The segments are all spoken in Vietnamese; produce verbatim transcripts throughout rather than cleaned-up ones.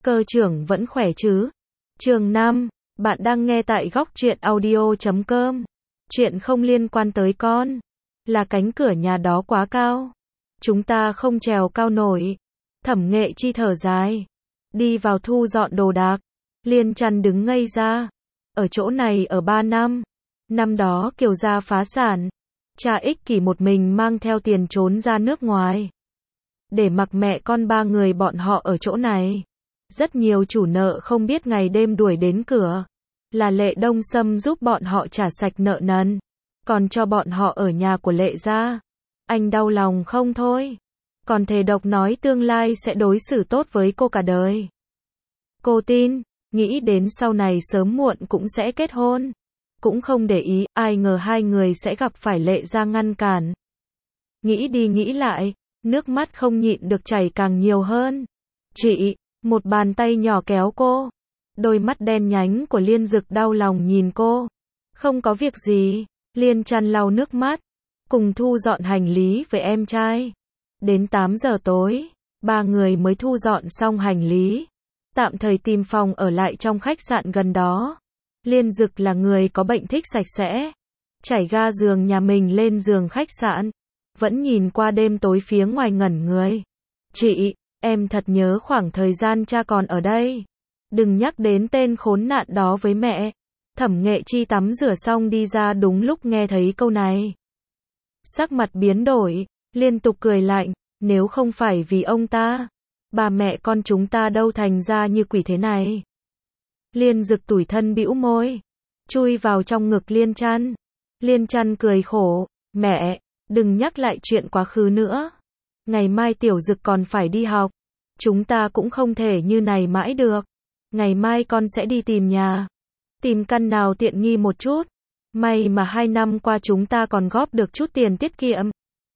Cơ trưởng vẫn khỏe chứ? Chương năm, bạn đang nghe tại góc truyện audio chấm com. Chuyện không liên quan tới con. Là cánh cửa nhà đó quá cao. Chúng ta không trèo cao nổi. Thẩm Nghệ Chi thở dài. Đi vào thu dọn đồ đạc. Liên Trăn đứng ngây ra. Ở chỗ này ở ba năm. Năm đó Kiều gia phá sản. Cha ích kỷ một mình mang theo tiền trốn ra nước ngoài. Để mặc mẹ con ba người bọn họ ở chỗ này. Rất nhiều chủ nợ không biết ngày đêm đuổi đến cửa. Là Lệ Đông Sâm giúp bọn họ trả sạch nợ nần. Còn cho bọn họ ở nhà của Lệ gia. Anh đau lòng không thôi. Còn thề độc nói tương lai sẽ đối xử tốt với cô cả đời. Cô tin, nghĩ đến sau này sớm muộn cũng sẽ kết hôn. Cũng không để ý, ai ngờ hai người sẽ gặp phải Lệ gia ngăn cản. Nghĩ đi nghĩ lại, nước mắt không nhịn được chảy càng nhiều hơn. Chị, một bàn tay nhỏ kéo cô. Đôi mắt đen nhánh của Liên Dực đau lòng nhìn cô. Không có việc gì, Liên Trăn lau nước mắt. Cùng thu dọn hành lý với em trai. Đến tám giờ tối, ba người mới thu dọn xong hành lý. Tạm thời tìm phòng ở lại trong khách sạn gần đó. Liên Dực là người có bệnh thích sạch sẽ. Trải ga giường nhà mình lên giường khách sạn. Vẫn nhìn qua đêm tối phía ngoài ngẩn người. Chị, em thật nhớ khoảng thời gian cha còn ở đây. Đừng nhắc đến tên khốn nạn đó với mẹ. Thẩm Nghệ Chi tắm rửa xong đi ra đúng lúc nghe thấy câu này. Sắc mặt biến đổi, liên tục cười lạnh. Nếu không phải vì ông ta, bà mẹ con chúng ta đâu thành ra như quỷ thế này. Liên Dực tủi thân bĩu môi, chui vào trong ngực Liên Trăn. Liên Trăn cười khổ, mẹ, đừng nhắc lại chuyện quá khứ nữa. Ngày mai Tiểu Dực còn phải đi học. Chúng ta cũng không thể như này mãi được. Ngày mai con sẽ đi tìm nhà. Tìm căn nào tiện nghi một chút. May mà hai năm qua chúng ta còn góp được chút tiền tiết kiệm.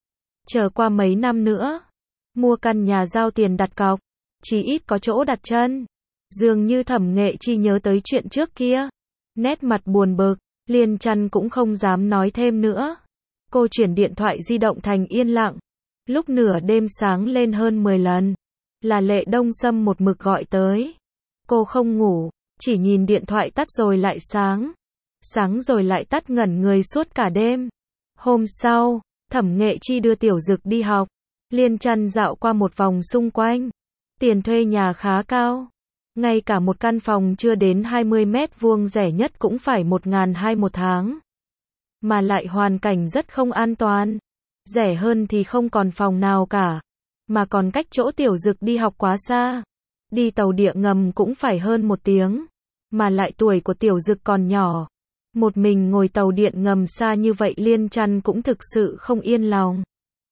Chờ qua mấy năm nữa, mua căn nhà giao tiền đặt cọc, chỉ ít có chỗ đặt chân. Dường như Thẩm Nghệ Chi nhớ tới chuyện trước kia. Nét mặt buồn bực, Liên Trăn cũng không dám nói thêm nữa. Cô chuyển điện thoại di động thành yên lặng. Lúc nửa đêm sáng lên hơn mười lần. Là Lệ Đông Sâm một mực gọi tới. Cô không ngủ, chỉ nhìn điện thoại tắt rồi lại sáng. Sáng rồi lại tắt ngẩn người suốt cả đêm. Hôm sau, Thẩm Nghệ Chi đưa Tiểu Dực đi học. Liên Trăn dạo qua một vòng xung quanh. Tiền thuê nhà khá cao. Ngay cả một căn phòng chưa đến hai mươi mét vuông rẻ nhất cũng phải một nghìn hai trăm một tháng. Mà lại hoàn cảnh rất không an toàn. Rẻ hơn thì không còn phòng nào cả. Mà còn cách chỗ Tiểu Dực đi học quá xa. Đi tàu điện ngầm cũng phải hơn một tiếng. Mà lại tuổi của Tiểu Dực còn nhỏ. Một mình ngồi tàu điện ngầm xa như vậy Liên Trăn cũng thực sự không yên lòng.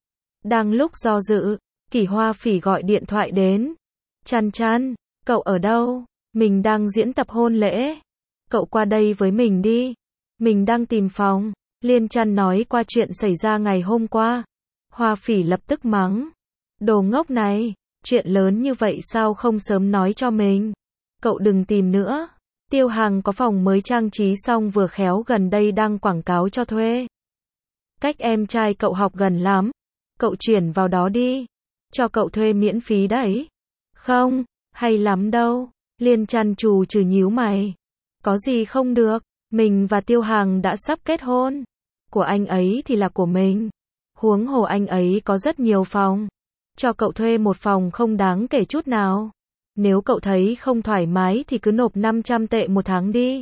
Đang lúc do dự, Kỷ Hoa Phỉ gọi điện thoại đến. Trăn Trăn, cậu ở đâu? Mình đang diễn tập hôn lễ. Cậu qua đây với mình đi. Mình đang tìm phòng. Liên Trăn nói qua chuyện xảy ra ngày hôm qua. Hoa Phỉ lập tức mắng. Đồ ngốc này, chuyện lớn như vậy sao không sớm nói cho mình? Cậu đừng tìm nữa. Tiêu Hàng có phòng mới trang trí xong vừa khéo gần đây đang quảng cáo cho thuê. Cách em trai cậu học gần lắm. Cậu chuyển vào đó đi. Cho cậu thuê miễn phí đấy. Không, hay lắm đâu. Liên Trăn trù trừ nhíu mày. Có gì không được. Mình và Tiêu Hàng đã sắp kết hôn. Của anh ấy thì là của mình. Huống hồ anh ấy có rất nhiều phòng. Cho cậu thuê một phòng không đáng kể chút nào. Nếu cậu thấy không thoải mái thì cứ nộp năm trăm tệ một tháng đi.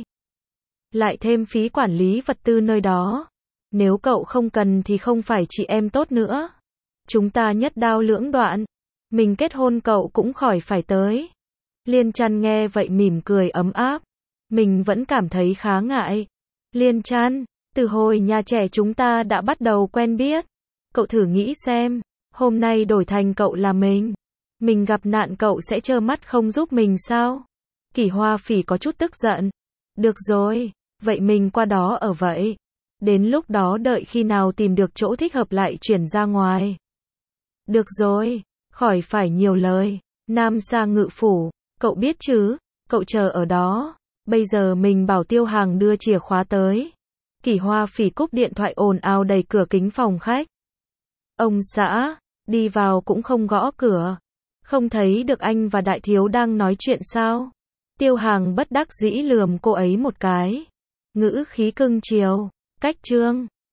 Lại thêm phí quản lý vật tư nơi đó. Nếu cậu không cần thì không phải chị em tốt nữa. Chúng ta nhất đao lưỡng đoạn. Mình kết hôn cậu cũng khỏi phải tới. Liên Trăn nghe vậy mỉm cười ấm áp. Mình vẫn cảm thấy khá ngại. Liên Trăn, từ hồi nhà trẻ chúng ta đã bắt đầu quen biết. Cậu thử nghĩ xem, hôm nay đổi thành cậu là mình. Mình gặp nạn cậu sẽ trơ mắt không giúp mình sao? Kỷ Hoa Phỉ có chút tức giận. Được rồi, vậy mình qua đó ở vậy. Đến lúc đó đợi khi nào tìm được chỗ thích hợp lại chuyển ra ngoài. Được rồi, khỏi phải nhiều lời. Nam Sa Ngự Phủ, cậu biết chứ, cậu chờ ở đó. Bây giờ mình bảo Tiêu Hàng đưa chìa khóa tới. Kỷ Hoa Phỉ cúp điện thoại ồn ào đẩy cửa kính phòng khách. Ông xã, đi vào cũng không gõ cửa. Không thấy được anh và đại thiếu đang nói chuyện sao? Tiêu Hàng bất đắc dĩ lườm cô ấy một cái. Ngữ khí cưng chiều. Cách Trương.